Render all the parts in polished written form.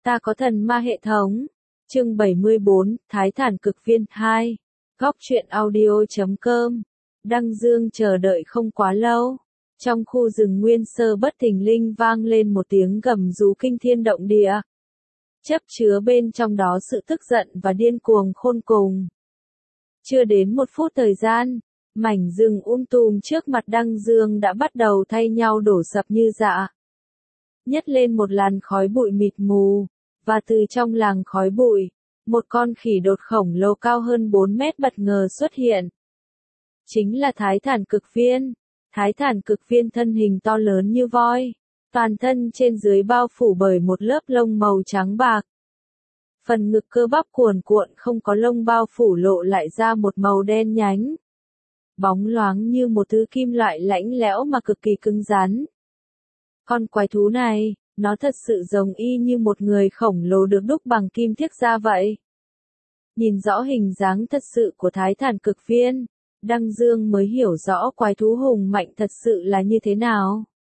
Ta có thần ma hệ thống. Chương 74, Thái Thản Cực Viên 2. Góc truyện audio.com. Đăng Dương chờ đợi không quá lâu. Trong khu rừng nguyên sơ bất thình lình vang lên một tiếng gầm rú kinh thiên động địa. Chấp chứa bên trong đó sự tức giận và điên cuồng khôn cùng. Chưa đến một phút thời gian, mảnh rừng tùm trước mặt Đăng Dương đã bắt đầu thay nhau đổ sập như rạ. Nhấc lên một làn khói bụi mịt mù, và từ trong làng khói bụi, một con khỉ đột khổng lồ cao hơn 4 mét bất ngờ xuất hiện. Chính là Thái Thản Cực Viên. Thái Thản Cực Viên thân hình to lớn như voi, toàn thân trên dưới bao phủ bởi một lớp lông màu trắng bạc. Phần ngực cơ bắp cuồn cuộn không có lông bao phủ lộ lại ra một màu đen nhánh. Bóng loáng như một thứ kim loại lạnh lẽo mà cực kỳ cứng rắn. Con quái thú này, nó thật sự giống y như một người khổng lồ được đúc bằng kim thiết da vậy. Nhìn rõ hình dáng thật sự của Thái Thản Cực Viên, Đăng Dương mới hiểu rõ quái thú hùng mạnh thật sự là như thế nào.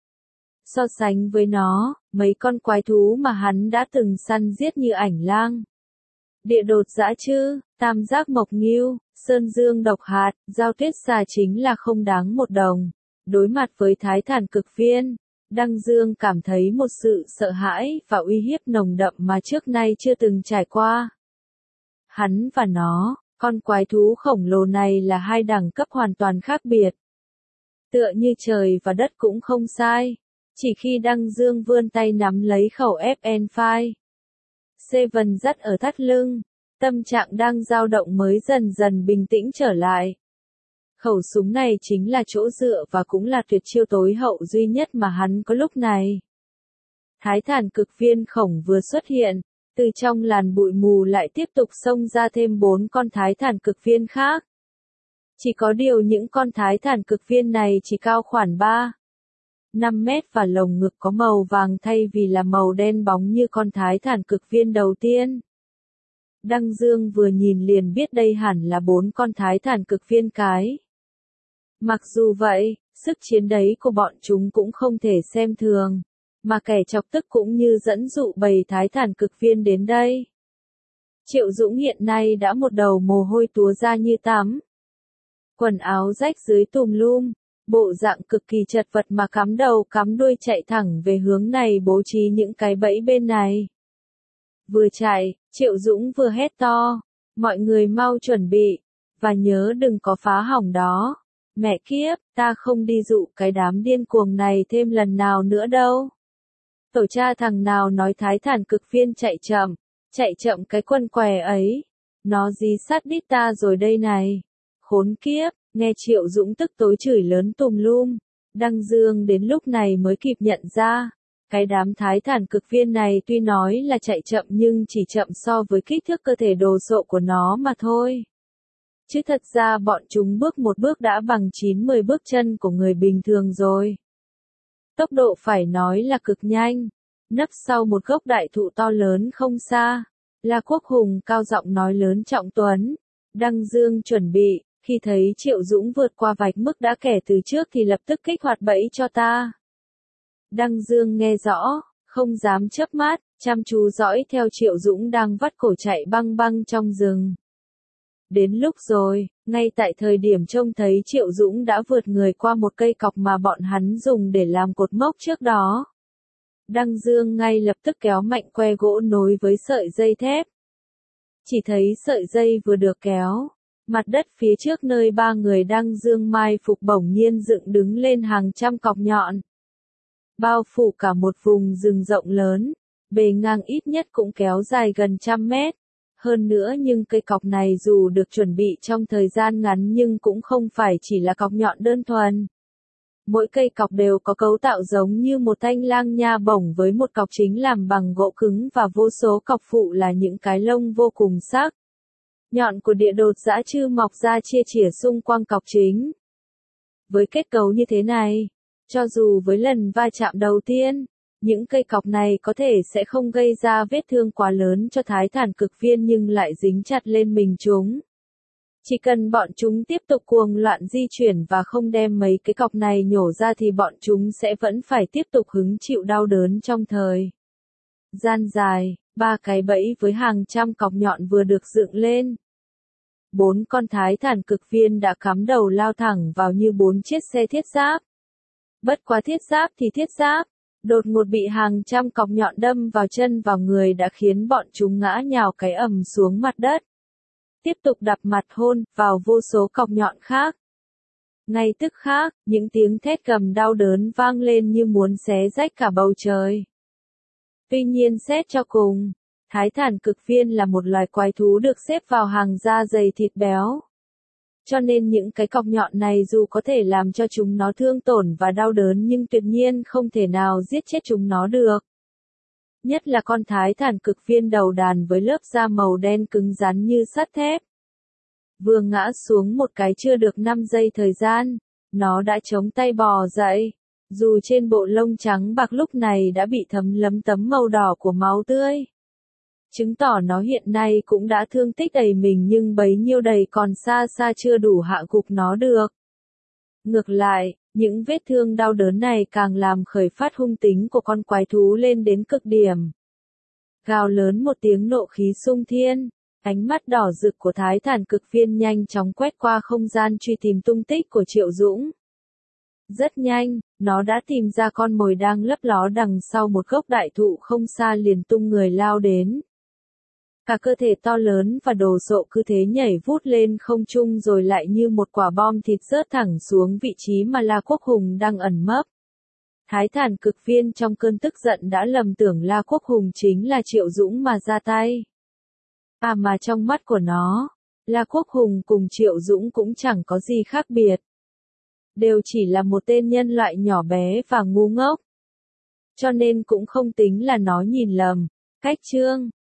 So sánh với nó, mấy con quái thú mà hắn đã từng săn giết như ảnh lang, địa đột dã chư, tam giác mộc ngưu, sơn dương độc hạt, giao tuyết xà chính là không đáng một đồng. Đối mặt với Thái Thản Cực Viên, Đăng Dương cảm thấy một sự sợ hãi và uy hiếp nồng đậm mà trước nay chưa từng trải qua. Hắn và nó, con quái thú khổng lồ này là hai đẳng cấp hoàn toàn khác biệt. Tựa như trời và đất cũng không sai. Chỉ khi Đăng Dương vươn tay nắm lấy khẩu FN5 Seven dắt ở thắt lưng, tâm trạng đang dao động mới dần dần bình tĩnh trở lại. Khẩu súng này chính là chỗ dựa và cũng là tuyệt chiêu tối hậu duy nhất mà hắn có lúc này. Thái Thản Cực Viên khổng vừa xuất hiện, từ trong làn bụi mù lại tiếp tục xông ra thêm 4 con Thái Thản Cực Viên khác. Chỉ có điều những con Thái Thản Cực Viên này chỉ cao khoảng 5 mét và lồng ngực có màu vàng thay vì là màu đen bóng như con Thái Thản Cực Viên đầu tiên. Đăng Dương vừa nhìn liền biết đây hẳn là 4 con Thái Thản Cực Viên cái. Mặc dù vậy, sức chiến đấy của bọn chúng cũng không thể xem thường, mà kẻ chọc tức cũng như dẫn dụ bầy Thái Thản Cực Viên đến đây. Triệu Dũng hiện nay đã một đầu mồ hôi túa ra như tắm. Quần áo rách dưới tùm lum, bộ dạng cực kỳ chật vật mà cắm đầu cắm đuôi chạy thẳng về hướng này bố trí những cái bẫy bên này. Vừa chạy, Triệu Dũng vừa hét to, mọi người mau chuẩn bị, và nhớ đừng có phá hỏng đó. Mẹ kiếp, ta không đi dụ cái đám điên cuồng này thêm lần nào nữa đâu. Tổ cha thằng nào nói Thái Thản Cực Viên chạy chậm cái quân què ấy. Nó dí sát đít ta rồi đây này. Khốn kiếp, nghe Triệu Dũng tức tối chửi lớn tùm lum. Đăng Dương đến lúc này mới kịp nhận ra. Cái đám Thái Thản Cực Viên này tuy nói là chạy chậm nhưng chỉ chậm so với kích thước cơ thể đồ sộ của nó mà thôi. Chứ thật ra bọn chúng bước một bước đã bằng 9-10 bước chân của người bình thường rồi. Tốc độ phải nói là cực nhanh. Nấp sau một gốc đại thụ to lớn không xa, là Quốc Hùng cao giọng nói lớn trọng tuấn. Đăng Dương chuẩn bị, khi thấy Triệu Dũng vượt qua vạch mức đã kẻ từ trước thì lập tức kích hoạt bẫy cho ta. Đăng Dương nghe rõ, không dám chớp mắt, chăm chú dõi theo Triệu Dũng đang vắt cổ chạy băng băng trong rừng. Đến lúc rồi, ngay tại thời điểm trông thấy Triệu Dũng đã vượt người qua một cây cọc mà bọn hắn dùng để làm cột mốc trước đó. Đăng Dương ngay lập tức kéo mạnh que gỗ nối với sợi dây thép. Chỉ thấy sợi dây vừa được kéo, mặt đất phía trước nơi 3 người Đăng Dương mai phục bỗng nhiên dựng đứng lên hàng trăm cọc nhọn. Bao phủ cả một vùng rừng rộng lớn, bề ngang ít nhất cũng kéo dài gần 100 mét. Hơn nữa nhưng cây cọc này dù được chuẩn bị trong thời gian ngắn nhưng cũng không phải chỉ là cọc nhọn đơn thuần. Mỗi cây cọc đều có cấu tạo giống như một thanh lang nha bổng với một cọc chính làm bằng gỗ cứng và vô số cọc phụ là những cái lông vô cùng sắc. Nhọn của địa đột dã chư mọc ra chia chỉa xung quanh cọc chính. Với kết cấu như thế này, cho dù với lần va chạm đầu tiên, những cây cọc này có thể sẽ không gây ra vết thương quá lớn cho Thái Thản Cực Viên nhưng lại dính chặt lên mình chúng. Chỉ cần bọn chúng tiếp tục cuồng loạn di chuyển và không đem mấy cái cọc này nhổ ra thì bọn chúng sẽ vẫn phải tiếp tục hứng chịu đau đớn trong thời gian dài. 3 cái bẫy với hàng trăm cọc nhọn vừa được dựng lên. 4 con thái thản cực viên đã cắm đầu lao thẳng vào như 4 chiếc xe thiết giáp. Bất quá thiết giáp thì thiết giáp, đột ngột bị hàng trăm cọc nhọn đâm vào chân vào người đã khiến bọn chúng ngã nhào cái ầm xuống mặt đất. Tiếp tục đập mặt hôn vào vô số cọc nhọn khác. Ngay tức khắc, những tiếng thét gầm đau đớn vang lên như muốn xé rách cả bầu trời. Tuy nhiên xét cho cùng, thái thản cực viên là một loài quái thú được xếp vào hàng da dày thịt béo. Cho nên những cái cọc nhọn này dù có thể làm cho chúng nó thương tổn và đau đớn nhưng tuyệt nhiên không thể nào giết chết chúng nó được. Nhất là con thái thản cực viên đầu đàn với lớp da màu đen cứng rắn như sắt thép. Vừa ngã xuống một cái chưa được 5 giây thời gian, nó đã chống tay bò dậy. Dù trên bộ lông trắng bạc lúc này đã bị thấm lấm tấm màu đỏ của máu tươi. Chứng tỏ nó hiện nay cũng đã thương tích đầy mình nhưng bấy nhiêu đầy còn xa xa chưa đủ hạ gục nó được. Ngược lại, những vết thương đau đớn này càng làm khởi phát hung tính của con quái thú lên đến cực điểm. Gào lớn một tiếng nộ khí sung thiên, ánh mắt đỏ rực của thái thản cực viên nhanh chóng quét qua không gian truy tìm tung tích của Triệu Dũng. Rất nhanh, nó đã tìm ra con mồi đang lấp ló đằng sau một gốc đại thụ không xa liền tung người lao đến. Cả cơ thể to lớn và đồ sộ cứ thế nhảy vút lên không trung rồi lại như một quả bom thịt rớt thẳng xuống vị trí mà La Quốc Hùng đang ẩn mấp. Thái thản cực viên trong cơn tức giận đã lầm tưởng La Quốc Hùng chính là Triệu Dũng mà ra tay. Mà trong mắt của nó, La Quốc Hùng cùng Triệu Dũng cũng chẳng có gì khác biệt. Đều chỉ là một tên nhân loại nhỏ bé và ngu ngốc. Cho nên cũng không tính là nó nhìn lầm. Cách chương